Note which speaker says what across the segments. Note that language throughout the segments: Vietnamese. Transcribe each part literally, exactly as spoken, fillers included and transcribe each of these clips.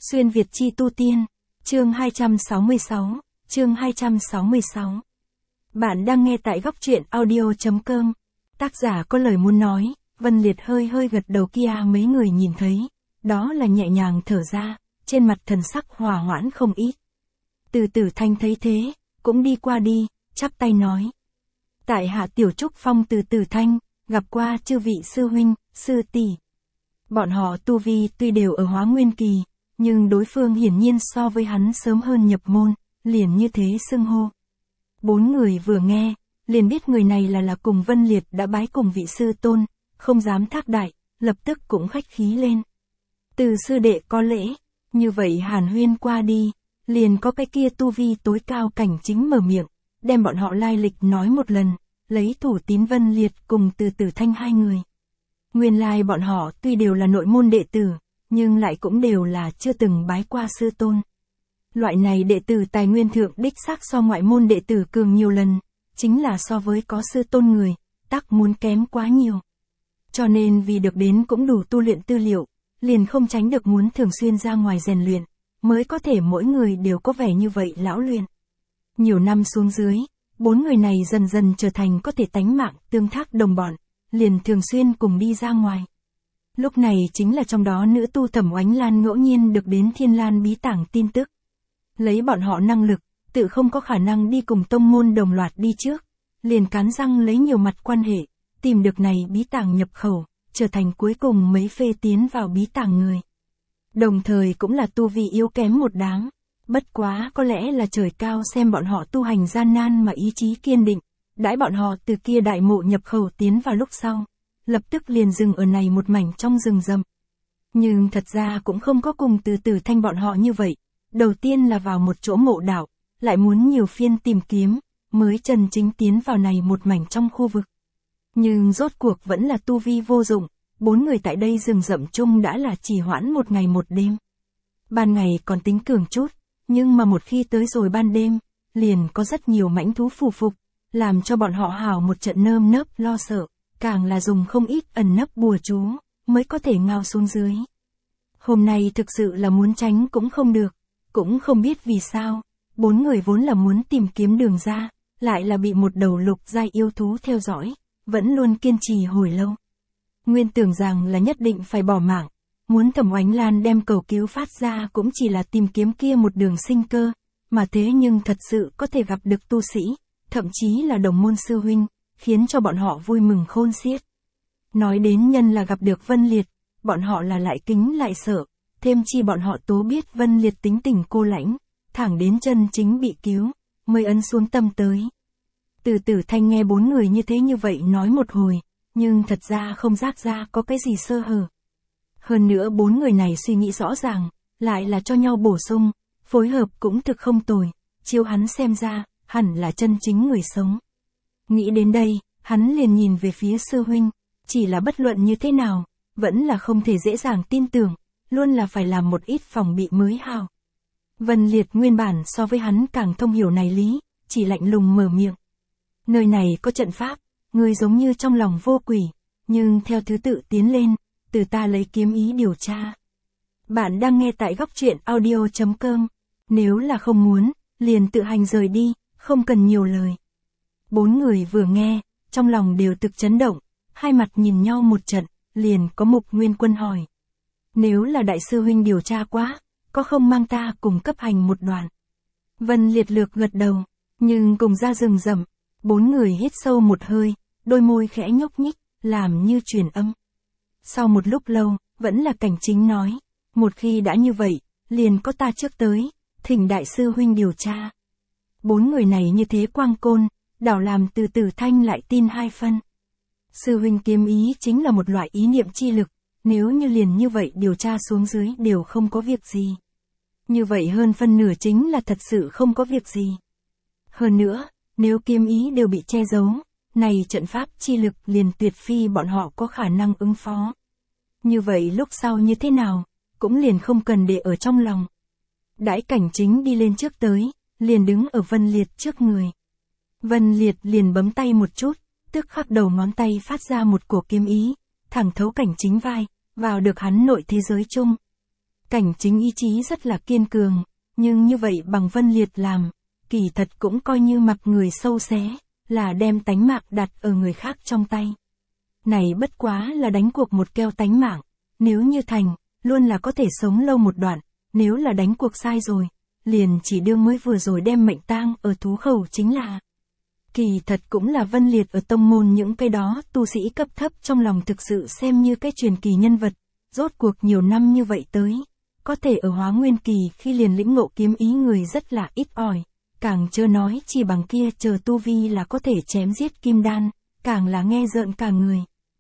Speaker 1: Xuyên Việt chi tu tiên, chương hai trăm sáu mươi sáu, chương hai trăm sáu mươi sáu. Bạn đang nghe tại góc truyện audio.com. Tác giả có lời muốn nói, Vân Liệt hơi hơi gật đầu kia mấy người nhìn thấy. Đó là nhẹ nhàng thở ra, trên mặt thần sắc hòa hoãn không ít. Từ Tử Thanh thấy thế, cũng đi qua đi, chắp tay nói. Tại hạ Tiểu Trúc Phong từ Tử Thanh, gặp qua chư vị sư huynh, sư tỷ. Bọn họ tu vi tuy đều ở Hóa Nguyên kỳ, nhưng đối phương hiển nhiên so với hắn sớm hơn nhập môn, liền như thế xưng hô. Bốn người vừa nghe, liền biết người này là là cùng Vân Liệt đã bái cùng vị sư tôn, không dám thác đại, lập tức cũng khách khí lên. Từ sư đệ có lễ, như vậy hàn huyên qua đi, liền có cái kia tu vi tối cao cảnh chính mở miệng, đem bọn họ lai lịch nói một lần, lấy thủ tín Vân Liệt cùng Từ Tử Thanh hai người. Nguyên lai bọn họ tuy đều là nội môn đệ tử, nhưng lại cũng đều là chưa từng bái qua sư tôn. Loại này đệ tử tài nguyên thượng đích xác so ngoại môn đệ tử cường nhiều lần, chính là so với có sư tôn người, tắc muốn kém quá nhiều. Cho nên vì được đến cũng đủ tu luyện tư liệu, liền không tránh được muốn thường xuyên ra ngoài rèn luyện, mới có thể mỗi người đều có vẻ như vậy lão luyện. Nhiều năm xuống dưới, bốn người này dần dần trở thành có thể tánh mạng tương thác đồng bọn, liền thường xuyên cùng đi ra ngoài. Lúc này chính là trong đó nữ tu Thẩm Oánh Lan ngẫu nhiên được đến Thiên Lan bí tảng tin tức. Lấy bọn họ năng lực, tự không có khả năng đi cùng tông môn đồng loạt đi trước, liền cắn răng lấy nhiều mặt quan hệ, tìm được này bí tảng nhập khẩu, trở thành cuối cùng mấy phê tiến vào bí tảng người. Đồng thời cũng là tu vi yếu kém một đáng, bất quá có lẽ là trời cao xem bọn họ tu hành gian nan mà ý chí kiên định, đãi bọn họ từ kia đại mộ nhập khẩu tiến vào lúc sau, lập tức liền dừng ở này một mảnh trong rừng rậm. Nhưng thật ra cũng không có cùng Từ Tử Thanh bọn họ như vậy, đầu tiên là vào một chỗ mộ đảo, lại muốn nhiều phiên tìm kiếm, mới chân chính tiến vào này một mảnh trong khu vực. Nhưng rốt cuộc vẫn là tu vi vô dụng, bốn người tại đây rừng rậm chung đã là trì hoãn một ngày một đêm. Ban ngày còn tính cường chút, nhưng mà một khi tới rồi ban đêm, liền có rất nhiều mãnh thú phù phục, làm cho bọn họ hào một trận nơm nớp lo sợ, càng là dùng không ít ẩn nấp bùa chú, mới có thể ngao xuống dưới. Hôm nay thực sự là muốn tránh cũng không được, cũng không biết vì sao, bốn người vốn là muốn tìm kiếm đường ra, lại là bị một đầu lục giai yêu thú theo dõi, vẫn luôn kiên trì hồi lâu. Nguyên tưởng rằng là nhất định phải bỏ mạng, muốn Thẩm Oánh Lan đem cầu cứu phát ra cũng chỉ là tìm kiếm kia một đường sinh cơ, mà thế nhưng thật sự có thể gặp được tu sĩ, thậm chí là đồng môn sư huynh, khiến cho bọn họ vui mừng khôn xiết. Nói đến nhân là gặp được Vân Liệt, bọn họ là lại kính lại sợ, thêm chi bọn họ tố biết Vân Liệt tính tình cô lãnh, thẳng đến chân chính bị cứu, mới ấn xuống tâm tới. Từ Tử Thanh nghe bốn người như thế như vậy nói một hồi, nhưng thật ra không giác ra có cái gì sơ hở. Hơn nữa bốn người này suy nghĩ rõ ràng, lại là cho nhau bổ sung, phối hợp cũng thực không tồi, chiếu hắn xem ra, hẳn là chân chính người sống. Nghĩ đến đây, hắn liền nhìn về phía sư huynh, chỉ là bất luận như thế nào, vẫn là không thể dễ dàng tin tưởng, luôn là phải làm một ít phòng bị mới hào. Vân Liệt nguyên bản so với hắn càng thông hiểu này lý, chỉ lạnh lùng mở miệng. Nơi này có trận pháp, người giống như trong lòng vô quỷ, nhưng theo thứ tự tiến lên, từ ta lấy kiếm ý điều tra. Bạn đang nghe tại góc truyện audio.com, nếu là không muốn, liền tự hành rời đi, không cần nhiều lời. Bốn người vừa nghe, trong lòng đều thực chấn động, hai mặt nhìn nhau một trận, liền có Mục Nguyên Quân hỏi. Nếu là đại sư huynh điều tra quá, có không mang ta cùng cấp hành một đoạn? Vân Liệt lược gật đầu, nhưng cùng ra rừng rậm, bốn người hít sâu một hơi, đôi môi khẽ nhúc nhích, làm như truyền âm. Sau một lúc lâu, vẫn là Cảnh Chính nói, một khi đã như vậy, liền có ta trước tới, thỉnh đại sư huynh điều tra. Bốn người này như thế quang côn, đảo làm Từ Tử Thanh lại tin hai phân. Sư huynh kiếm ý chính là một loại ý niệm chi lực, nếu như liền như vậy điều tra xuống dưới đều không có việc gì. Như vậy hơn phân nửa chính là thật sự không có việc gì. Hơn nữa, nếu kiếm ý đều bị che giấu, này trận pháp chi lực liền tuyệt phi bọn họ có khả năng ứng phó. Như vậy lúc sau như thế nào, cũng liền không cần để ở trong lòng. Đãi Cảnh Chính đi lên trước tới, liền đứng ở Vân Liệt trước người. Vân Liệt liền bấm tay một chút, tức khắc đầu ngón tay phát ra một cổ kiếm ý, thẳng thấu Cảnh Chính vai, vào được hắn nội thế giới chung. Cảnh Chính ý chí rất là kiên cường, nhưng như vậy bằng Vân Liệt làm, kỳ thật cũng coi như mặc người sâu xé, là đem tánh mạng đặt ở người khác trong tay. Này bất quá là đánh cuộc một keo tánh mạng, nếu như thành, luôn là có thể sống lâu một đoạn, nếu là đánh cuộc sai rồi, liền chỉ đương mới vừa rồi đem mệnh tang ở thú khẩu chính là. Kỳ thật cũng là Vân Liệt ở tông môn những cái đó tu sĩ cấp thấp trong lòng thực sự xem như cái truyền kỳ nhân vật, rốt cuộc nhiều năm như vậy tới, có thể ở Hóa Nguyên kỳ khi liền lĩnh ngộ kiếm ý người rất là ít ỏi, càng chớ nói chỉ bằng kia chờ tu vi là có thể chém giết kim đan, càng là nghe rợn cả người.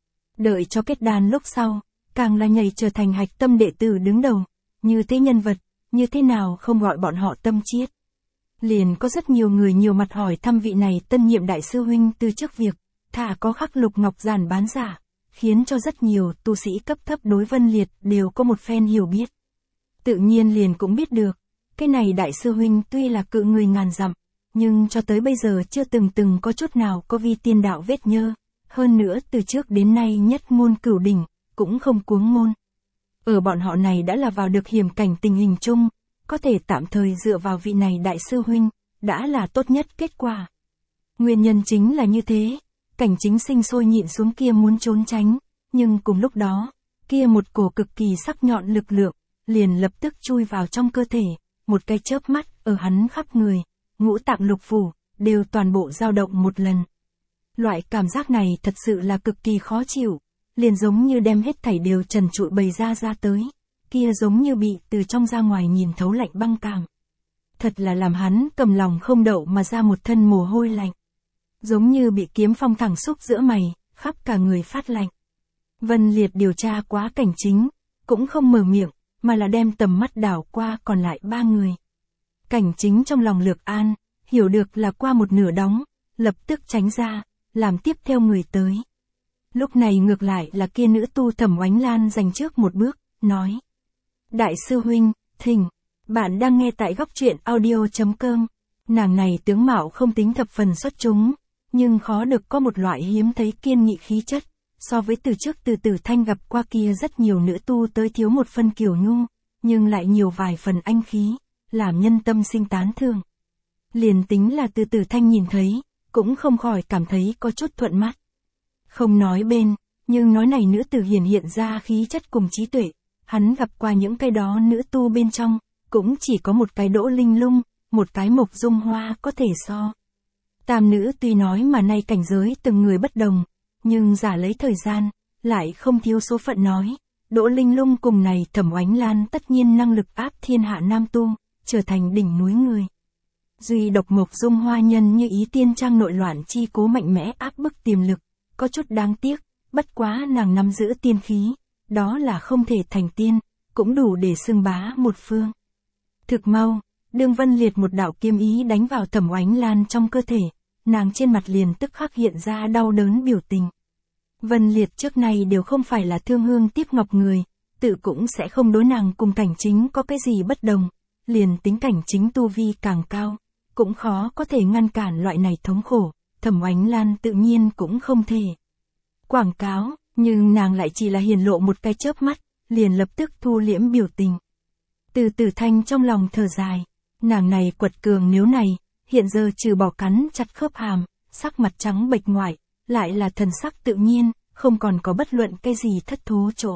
Speaker 1: Đợi cho kết đan lúc sau, càng là nhảy trở thành hạch tâm đệ tử đứng đầu, như thế nhân vật, như thế nào không gọi bọn họ tâm chiết. Liền có rất nhiều người nhiều mặt hỏi thăm vị này tân nhiệm đại sư huynh từ trước việc, thả có khắc lục ngọc giản bán giả, khiến cho rất nhiều tu sĩ cấp thấp đối Vân Liệt đều có một phen hiểu biết. Tự nhiên liền cũng biết được, cái này đại sư huynh tuy là cự người ngàn dặm, nhưng cho tới bây giờ chưa từng từng có chút nào có vi tiên đạo vết nhơ, hơn nữa từ trước đến nay nhất ngôn cửu đỉnh, cũng không cuống ngôn. Ở bọn họ này đã là vào được hiểm cảnh tình hình chung, có thể tạm thời dựa vào vị này đại sư huynh, đã là tốt nhất kết quả. Nguyên nhân chính là như thế, Cảnh Chính sinh sôi nhịn xuống kia muốn trốn tránh, nhưng cùng lúc đó, kia một cổ cực kỳ sắc nhọn lực lượng, liền lập tức chui vào trong cơ thể, một cái chớp mắt ở hắn khắp người, ngũ tạng lục phủ, đều toàn bộ dao động một lần. Loại cảm giác này thật sự là cực kỳ khó chịu, liền giống như đem hết thảy đều trần trụi bày ra ra tới, kia giống như bị từ trong ra ngoài nhìn thấu lạnh băng cảm. Thật là làm hắn cầm lòng không đậu mà ra một thân mồ hôi lạnh. Giống như bị kiếm phong thẳng xúc giữa mày, khắp cả người phát lạnh. Vân Liệt điều tra quá Cảnh Chính, cũng không mở miệng, mà là đem tầm mắt đảo qua còn lại ba người. Cảnh Chính trong lòng lược an, hiểu được là qua một nửa đóng, lập tức tránh ra, làm tiếp theo người tới. Lúc này ngược lại là kia nữ tu Thẩm Oánh Lan giành trước một bước, nói. Đại sư huynh, thỉnh, bạn đang nghe tại góc truyện audio chấm com. Nàng này tướng mạo không tính thập phần xuất chúng, nhưng khó được có một loại hiếm thấy kiên nghị khí chất, so với từ trước Từ Tử Thanh gặp qua kia rất nhiều nữ tu tới thiếu một phân kiều nhu, nhưng lại nhiều vài phần anh khí, làm nhân tâm sinh tán thưởng. Liền tính là Từ Tử Thanh nhìn thấy, cũng không khỏi cảm thấy có chút thuận mắt. Không nói bên, nhưng nói này nữ tử hiển hiện ra khí chất cùng trí tuệ, hắn gặp qua những cái đó nữ tu bên trong, cũng chỉ có một cái Đỗ Linh Lung, một cái Mộc Dung Hoa có thể so. Tam nữ tuy nói mà nay cảnh giới từng người bất đồng, nhưng giả lấy thời gian, lại không thiếu số phận nói, Đỗ Linh Lung cùng này Thẩm Oánh Lan tất nhiên năng lực áp thiên hạ nam tu, trở thành đỉnh núi người. Duy độc Mộc Dung Hoa nhân như ý tiên trang nội loạn chi cố mạnh mẽ áp bức tiềm lực, có chút đáng tiếc, bất quá nàng nắm giữ tiên khí, đó là không thể thành tiên, cũng đủ để xưng bá một phương. Thực mau, đương Vân Liệt một đạo kiếm ý đánh vào Thẩm Oánh Lan trong cơ thể, nàng trên mặt liền tức khắc hiện ra đau đớn biểu tình. Vân Liệt trước này đều không phải là thương hương tiếp ngọc người, tự cũng sẽ không đối nàng cùng Cảnh Chính có cái gì bất đồng, liền tính Cảnh Chính tu vi càng cao, cũng khó có thể ngăn cản loại này thống khổ, Thẩm Oánh Lan tự nhiên cũng không thể quảng cáo, nhưng nàng lại chỉ là hiển lộ một cái chớp mắt, liền lập tức thu liễm biểu tình. Từ Tử Thanh trong lòng thở dài, nàng này quật cường nếu này, hiện giờ trừ bỏ cắn chặt khớp hàm, sắc mặt trắng bệch ngoại, lại là thần sắc tự nhiên, không còn có bất luận cái gì thất thố chỗ.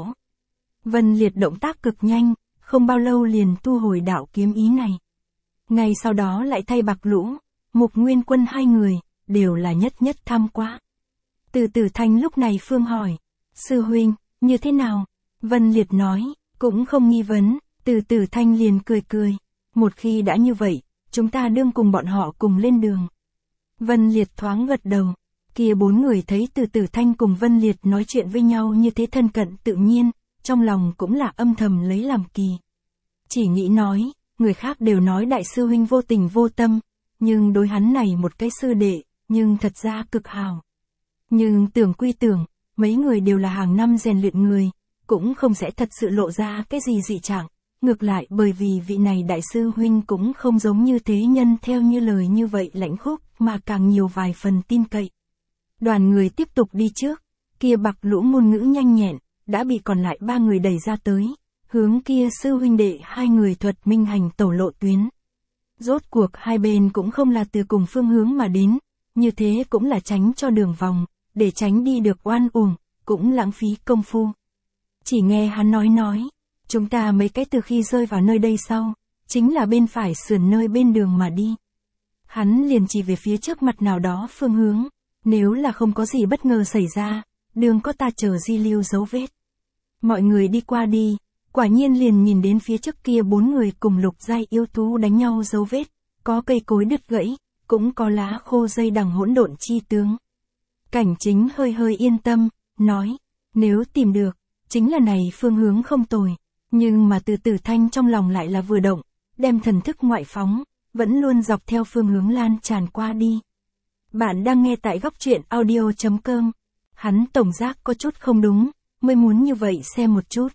Speaker 1: Vân Liệt động tác cực nhanh, không bao lâu liền thu hồi đạo kiếm ý này. Ngay sau đó lại thay Bạc Lũ, Mục Nguyên Quân hai người, đều là nhất nhất tham quá. Từ Tử Thanh lúc này phương hỏi, sư huynh, như thế nào? Vân Liệt nói, cũng không nghi vấn, Từ Tử Thanh liền cười cười, một khi đã như vậy, chúng ta đương cùng bọn họ cùng lên đường. Vân Liệt thoáng gật đầu, kia bốn người thấy Từ Tử Thanh cùng Vân Liệt nói chuyện với nhau như thế thân cận tự nhiên, trong lòng cũng là âm thầm lấy làm kỳ. Chỉ nghĩ nói, người khác đều nói đại sư huynh vô tình vô tâm, nhưng đối hắn này một cái sư đệ, nhưng thật ra cực hào. Nhưng tưởng quy tưởng, mấy người đều là hàng năm rèn luyện người, cũng không sẽ thật sự lộ ra cái gì dị trạng. Ngược lại bởi vì vị này đại sư huynh cũng không giống như thế nhân theo như lời như vậy lãnh khúc, mà càng nhiều vài phần tin cậy. Đoàn người tiếp tục đi trước, kia Bạc Lũ ngôn ngữ nhanh nhẹn, đã bị còn lại ba người đẩy ra tới, hướng kia sư huynh đệ hai người thuật minh hành tẩu lộ tuyến. Rốt cuộc hai bên cũng không là từ cùng phương hướng mà đến, như thế cũng là tránh cho đường vòng, để tránh đi được oan uổng, cũng lãng phí công phu. Chỉ nghe hắn nói nói, chúng ta mấy cái từ khi rơi vào nơi đây sau, chính là bên phải sườn nơi bên đường mà đi. Hắn liền chỉ về phía trước mặt nào đó phương hướng, nếu là không có gì bất ngờ xảy ra, đường có ta chờ di lưu dấu vết. Mọi người đi qua đi, quả nhiên liền nhìn đến phía trước kia bốn người cùng lục giai yêu thú đánh nhau dấu vết, có cây cối đứt gãy, cũng có lá khô dây đằng hỗn độn chi tướng. Cảnh Chính hơi hơi yên tâm, nói, nếu tìm được, chính là này phương hướng không tồi, nhưng mà từ Tử Thanh trong lòng lại là vừa động, đem thần thức ngoại phóng, vẫn luôn dọc theo phương hướng lan tràn qua đi. Bạn đang nghe tại góc truyện audio chấm com. Hắn tổng giác có chút không đúng, mới muốn như vậy xem một chút.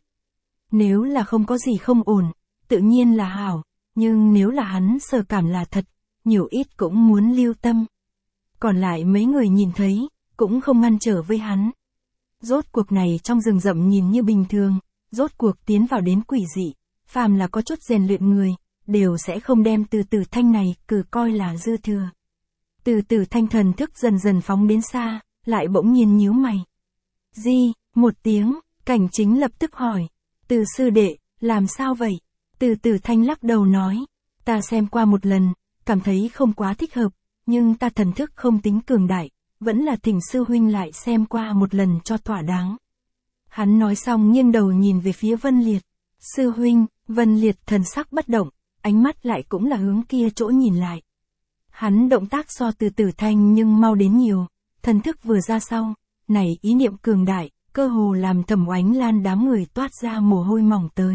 Speaker 1: Nếu là không có gì không ổn, tự nhiên là hảo, nhưng nếu là hắn sờ cảm là thật, nhiều ít cũng muốn lưu tâm. Còn lại mấy người nhìn thấy, cũng không ngăn trở với hắn. Rốt cuộc này trong rừng rậm nhìn như bình thường, rốt cuộc tiến vào đến quỷ dị, phàm là có chút rèn luyện người, đều sẽ không đem từ Tử Thanh này cử coi là dư thừa. Từ Tử Thanh thần thức dần dần phóng đến xa, lại bỗng nhiên nhíu mày. Di, một tiếng, Cảnh Chính lập tức hỏi, Từ sư đệ, làm sao vậy? Từ Tử Thanh lắc đầu nói, ta xem qua một lần, cảm thấy không quá thích hợp, nhưng ta thần thức không tính cường đại, vẫn là thỉnh sư huynh lại xem qua một lần cho thỏa đáng. Hắn nói xong nghiêng đầu nhìn về phía Vân Liệt. Sư huynh, Vân Liệt thần sắc bất động, ánh mắt lại cũng là hướng kia chỗ nhìn lại. Hắn động tác so Từ Tử Thanh nhưng mau đến nhiều, thần thức vừa ra sau, này ý niệm cường đại, cơ hồ làm Thẩm Oánh Lan đám người toát ra mồ hôi mỏng tới.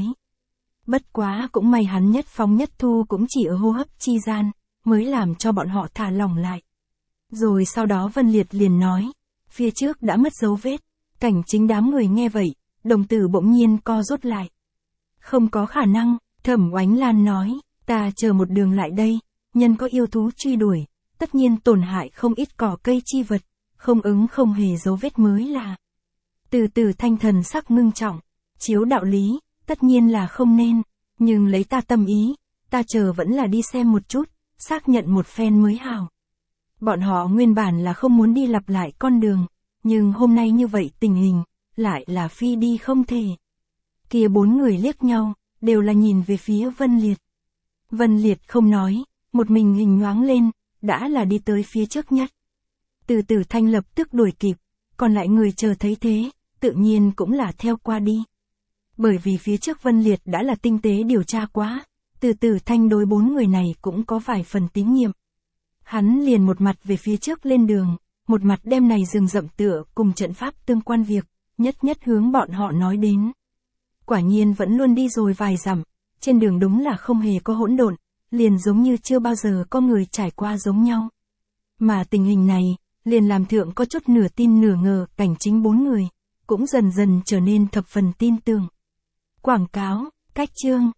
Speaker 1: Bất quá cũng may hắn nhất phóng nhất thu cũng chỉ ở hô hấp chi gian, mới làm cho bọn họ thả lỏng lại. Rồi sau đó Vân Liệt liền nói, phía trước đã mất dấu vết. Cảnh Chính đám người nghe vậy, đồng tử bỗng nhiên co rút lại. Không có khả năng, Thẩm Oánh Lan nói, ta chờ một đường lại đây, nhân có yêu thú truy đuổi, tất nhiên tổn hại không ít cỏ cây chi vật, không ứng không hề dấu vết mới là. Từ Tử Thanh thần sắc ngưng trọng, chiếu đạo lý, tất nhiên là không nên, nhưng lấy ta tâm ý, ta chờ vẫn là đi xem một chút, xác nhận một phen mới hảo. Bọn họ nguyên bản là không muốn đi lặp lại con đường, nhưng hôm nay như vậy tình hình, lại là phi đi không thể. Kia bốn người liếc nhau, đều là nhìn về phía Vân Liệt. Vân Liệt không nói, một mình hình nhoáng lên, đã là đi tới phía trước nhất. Từ Tử Thanh lập tức đuổi kịp, còn lại người chờ thấy thế, tự nhiên cũng là theo qua đi. Bởi vì phía trước Vân Liệt đã là tinh tế điều tra quá, Từ Tử Thanh đối bốn người này cũng có vài phần tín nhiệm. Hắn liền một mặt về phía trước lên đường, một mặt đem này rừng rậm tựa cùng trận pháp tương quan việc, nhất nhất hướng bọn họ nói đến. Quả nhiên vẫn luôn đi rồi vài dặm, trên đường đúng là không hề có hỗn độn, liền giống như chưa bao giờ có người trải qua giống nhau. Mà tình hình này, liền làm thượng có chút nửa tin nửa ngờ. Cảnh Chính bốn người, cũng dần dần trở nên thập phần tin tưởng. Quảng cáo, cách chương.